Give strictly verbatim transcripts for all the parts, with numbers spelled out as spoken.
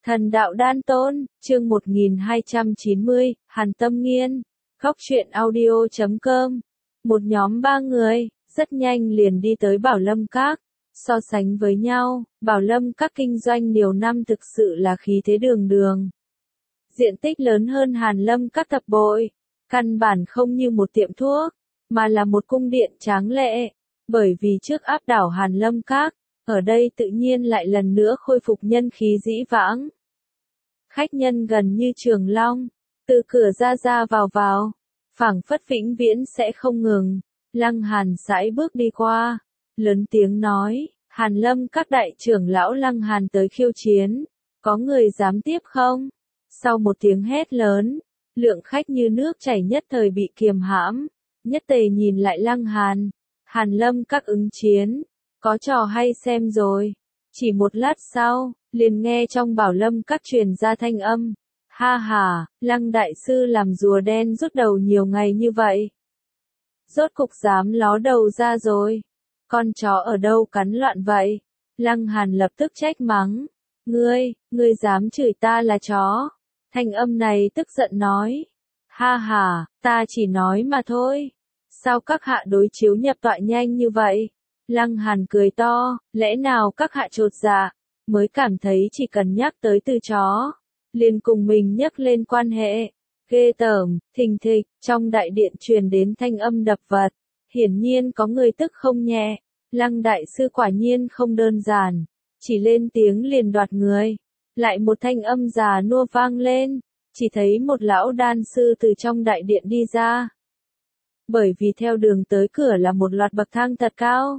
Thần đạo đan tôn, chương một nghìn hai trăm chín mươi, Hàn Tâm Nghiên, góc truyện audio chấm com. Một nhóm ba người, rất nhanh liền đi tới Bảo Lâm Các. So sánh với nhau, Bảo Lâm Các kinh doanh nhiều năm thực sự là khí thế đường đường. Diện tích lớn hơn Hàn Lâm Các thập bội, căn bản không như một tiệm thuốc, mà là một cung điện tráng lệ. Bởi vì trước áp đảo Hàn Lâm Các, ở đây tự nhiên lại lần nữa khôi phục nhân khí dĩ vãng. Khách nhân gần như trường long, từ cửa ra ra vào vào, phảng phất vĩnh viễn sẽ không ngừng. Lăng Hàn sải bước đi qua, lớn tiếng nói, Hàn Lâm Các đại trưởng lão Lăng Hàn tới khiêu chiến, có người dám tiếp không? Sau một tiếng hét lớn, lượng khách như nước chảy nhất thời bị kiềm hãm, nhất tề nhìn lại Lăng Hàn. Hàn Lâm Các ứng chiến, có trò hay xem rồi. Chỉ một lát sau, liền nghe trong Bảo Lâm Các truyền ra thanh âm. Ha ha, Lăng đại sư làm rùa đen rút đầu nhiều ngày như vậy. Rốt cục dám ló đầu ra rồi. Con chó ở đâu cắn loạn vậy? Lăng Hàn lập tức trách mắng. Ngươi, ngươi dám chửi ta là chó. Thanh âm này tức giận nói. Ha ha, ta chỉ nói mà thôi. Sao các hạ đối chiếu nhập tọa nhanh như vậy? Lăng Hàn cười to, lẽ nào các hạ chột dạ, mới cảm thấy chỉ cần nhắc tới từ chó, liền cùng mình nhắc lên quan hệ. Ghê tởm, thình thịch, trong đại điện truyền đến thanh âm đập vật, hiển nhiên có người tức không nhẹ. Lăng đại sư quả nhiên không đơn giản, chỉ lên tiếng liền đoạt người. Lại một thanh âm già nua vang lên, chỉ thấy một lão đan sư từ trong đại điện đi ra. Bởi vì theo đường tới cửa là một loạt bậc thang thật cao.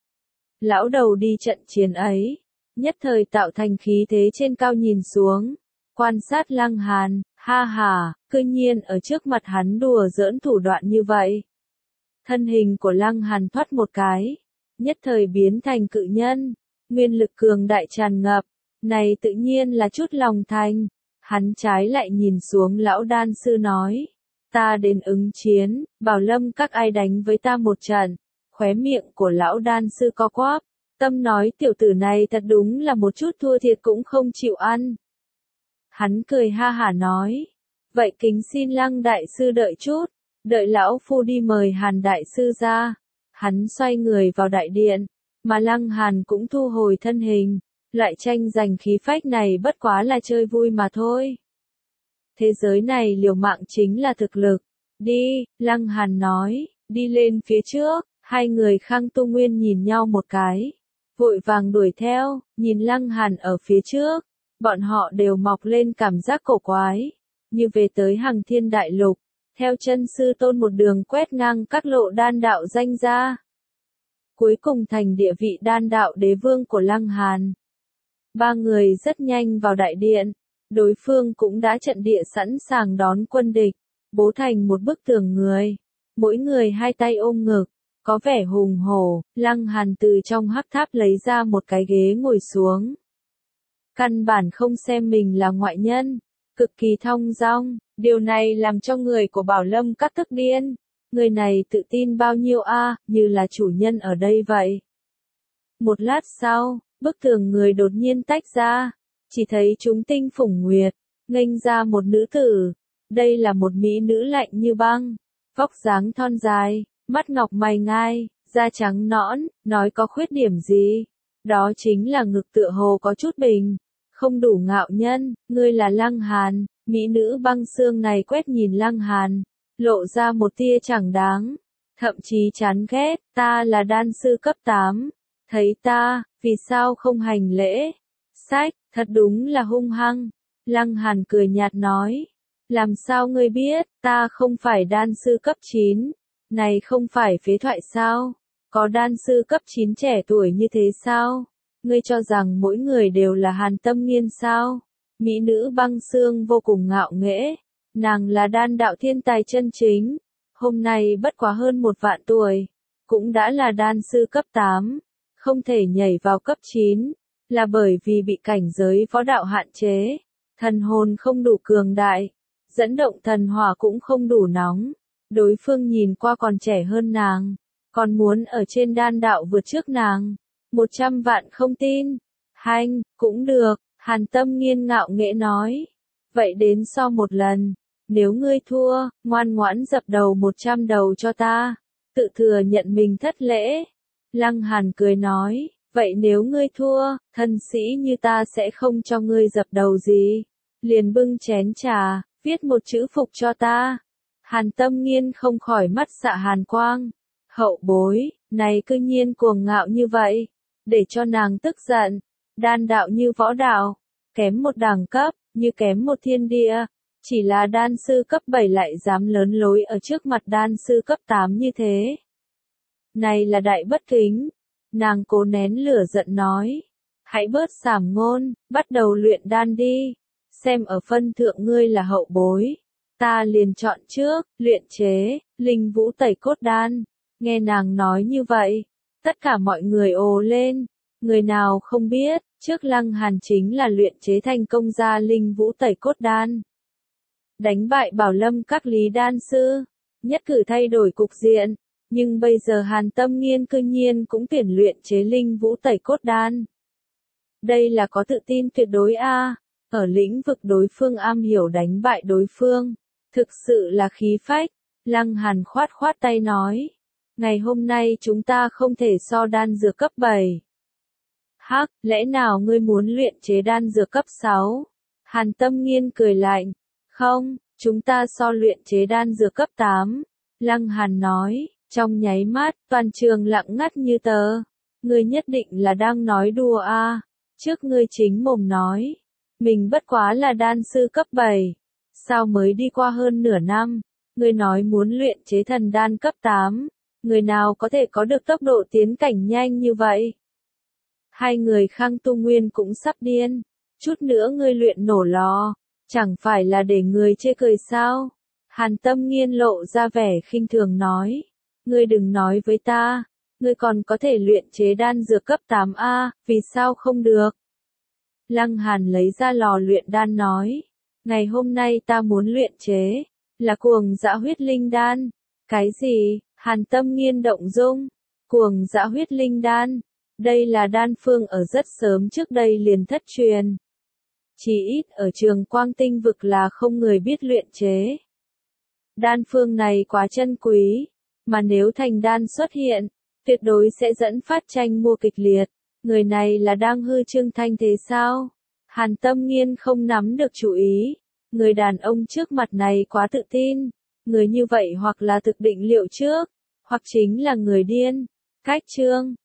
Lão đầu đi trận chiến ấy, nhất thời tạo thành khí thế trên cao nhìn xuống, quan sát Lăng Hàn, ha ha, cư nhiên ở trước mặt hắn đùa giỡn thủ đoạn như vậy. Thân hình của Lăng Hàn thoát một cái, nhất thời biến thành cự nhân, nguyên lực cường đại tràn ngập, này tự nhiên là chút lòng thành. Hắn trái lại nhìn xuống lão đan sư nói, ta đến ứng chiến, Bảo Lâm Các ai đánh với ta một trận. Khóe miệng của lão đan sư co quắp, tâm nói tiểu tử này thật đúng là một chút thua thiệt cũng không chịu ăn. Hắn cười ha hả nói, vậy kính xin Lăng đại sư đợi chút, đợi lão phu đi mời Hàn đại sư ra. Hắn xoay người vào đại điện, mà Lăng Hàn cũng thu hồi thân hình, loại tranh giành khí phách này bất quá là chơi vui mà thôi. Thế giới này liều mạng chính là thực lực. Đi, Lăng Hàn nói, đi lên phía trước. Hai người Khang Tu Nguyên nhìn nhau một cái, vội vàng đuổi theo, nhìn Lăng Hàn ở phía trước, bọn họ đều mọc lên cảm giác cổ quái, như về tới Hằng Thiên Đại Lục, theo chân sư tôn một đường quét ngang các lộ đan đạo danh gia. Cuối cùng thành địa vị đan đạo đế vương của Lăng Hàn. Ba người rất nhanh vào đại điện, đối phương cũng đã trận địa sẵn sàng đón quân địch, bố thành một bức tường người, mỗi người hai tay ôm ngực. Có vẻ hùng hổ, Lăng Hàn từ trong hắc tháp lấy ra một cái ghế ngồi xuống. Căn bản không xem mình là ngoại nhân, cực kỳ thong dong, điều này làm cho người của Bảo Lâm Các tức điên. Người này tự tin bao nhiêu a, à, như là chủ nhân ở đây vậy. Một lát sau, bức tường người đột nhiên tách ra, chỉ thấy chúng tinh phủng nguyệt, nghênh ra một nữ tử. Đây là một mỹ nữ lạnh như băng, vóc dáng thon dài. Mắt ngọc mày ngai, da trắng nõn, nói có khuyết điểm gì? Đó chính là ngực tựa hồ có chút bình, không đủ ngạo nhân. Ngươi là Lăng Hàn. Mỹ nữ băng xương này quét nhìn Lăng Hàn, lộ ra một tia chẳng đáng, thậm chí chán ghét. Ta là đan sư cấp tám, thấy ta, vì sao không hành lễ? Sách, thật đúng là hung hăng. Lăng Hàn cười nhạt nói, làm sao ngươi biết, ta không phải đan sư cấp chín. Này không phải phế thoại sao? Có đan sư cấp chín trẻ tuổi như thế sao? Ngươi cho rằng mỗi người đều là Hàn Tâm Nghiên sao? Mỹ nữ băng xương vô cùng ngạo nghễ. Nàng là đan đạo thiên tài chân chính. Hôm nay bất quá hơn một vạn tuổi. Cũng đã là đan sư cấp tám. Không thể nhảy vào cấp chín. Là bởi vì bị cảnh giới võ đạo hạn chế. Thần hồn không đủ cường đại. Dẫn động thần hỏa cũng không đủ nóng. Đối phương nhìn qua còn trẻ hơn nàng, còn muốn ở trên đan đạo vượt trước nàng. Một trăm vạn không tin. Hanh, cũng được. Hàn Tâm Nghiên ngạo nghễ nói. Vậy đến so một lần. Nếu ngươi thua, ngoan ngoãn dập đầu một trăm đầu cho ta. Tự thừa nhận mình thất lễ. Lăng Hàn cười nói. Vậy nếu ngươi thua, thân sĩ như ta sẽ không cho ngươi dập đầu gì. Liền bưng chén trà, viết một chữ phục cho ta. Hàn Tâm Nghiên không khỏi mắt xạ hàn quang. Hậu bối, này cư nhiên cuồng ngạo như vậy. Để cho nàng tức giận. Đan đạo như võ đạo. Kém một đẳng cấp, như kém một thiên địa. Chỉ là đan sư cấp bảy lại dám lớn lối ở trước mặt đan sư cấp tám như thế. Này là đại bất kính. Nàng cố nén lửa giận nói. Hãy bớt sảm ngôn, bắt đầu luyện đan đi. Xem ở phân thượng ngươi là hậu bối. Ta liền chọn trước, luyện chế, linh vũ tẩy cốt đan. Nghe nàng nói như vậy. Tất cả mọi người ồ lên. Người nào không biết, trước Lăng Hàn chính là luyện chế thành công ra linh vũ tẩy cốt đan. Đánh bại Bảo Lâm các lý đan sư. Nhất cử thay đổi cục diện. Nhưng bây giờ Hàn Tâm Nghiên cư nhiên cũng tuyển luyện chế linh vũ tẩy cốt đan. Đây là có tự tin tuyệt đối a. Ở lĩnh vực đối phương am hiểu đánh bại đối phương. Thực sự là khí phách. Lăng Hàn khoát khoát tay nói. Ngày hôm nay chúng ta không thể so đan dược cấp bảy. Hắc, lẽ nào ngươi muốn luyện chế đan dược cấp sáu? Hàn Tâm Nghiên cười lạnh. Không, chúng ta so luyện chế đan dược cấp tám. Lăng Hàn nói. Trong nháy mắt, toàn trường lặng ngắt như tờ. Ngươi nhất định là đang nói đùa a. À. Trước ngươi chính mồm nói. Mình bất quá là đan sư cấp bảy. Sao mới đi qua hơn nửa năm. Ngươi nói muốn luyện chế thần đan cấp tám. Người nào có thể có được tốc độ tiến cảnh nhanh như vậy? Hai người Khang Tu Nguyên cũng sắp điên. Chút nữa ngươi luyện nổ lò. Chẳng phải là để người chê cười sao? Hàn Tâm Nghiên lộ ra vẻ khinh thường nói. Ngươi đừng nói với ta. Ngươi còn có thể luyện chế đan dược cấp tám a, vì sao không được? Lăng Hàn lấy ra lò luyện đan nói. Ngày hôm nay ta muốn luyện chế. Là cuồng dã huyết linh đan. Cái gì? Hàn Tâm Nghiên động dung. Cuồng dã huyết linh đan. Đây là đan phương ở rất sớm trước đây liền thất truyền. Chỉ ít ở trường Quang Tinh vực là không người biết luyện chế. Đan phương này quá chân quý. Mà nếu thành đan xuất hiện, tuyệt đối sẽ dẫn phát tranh mua kịch liệt. Người này là đang hư trương thanh thế sao? Hàn Tâm Nghiên không nắm được chủ ý. Người đàn ông trước mặt này quá tự tin. Người như vậy hoặc là thực định liệu trước, hoặc chính là người điên. Cách chương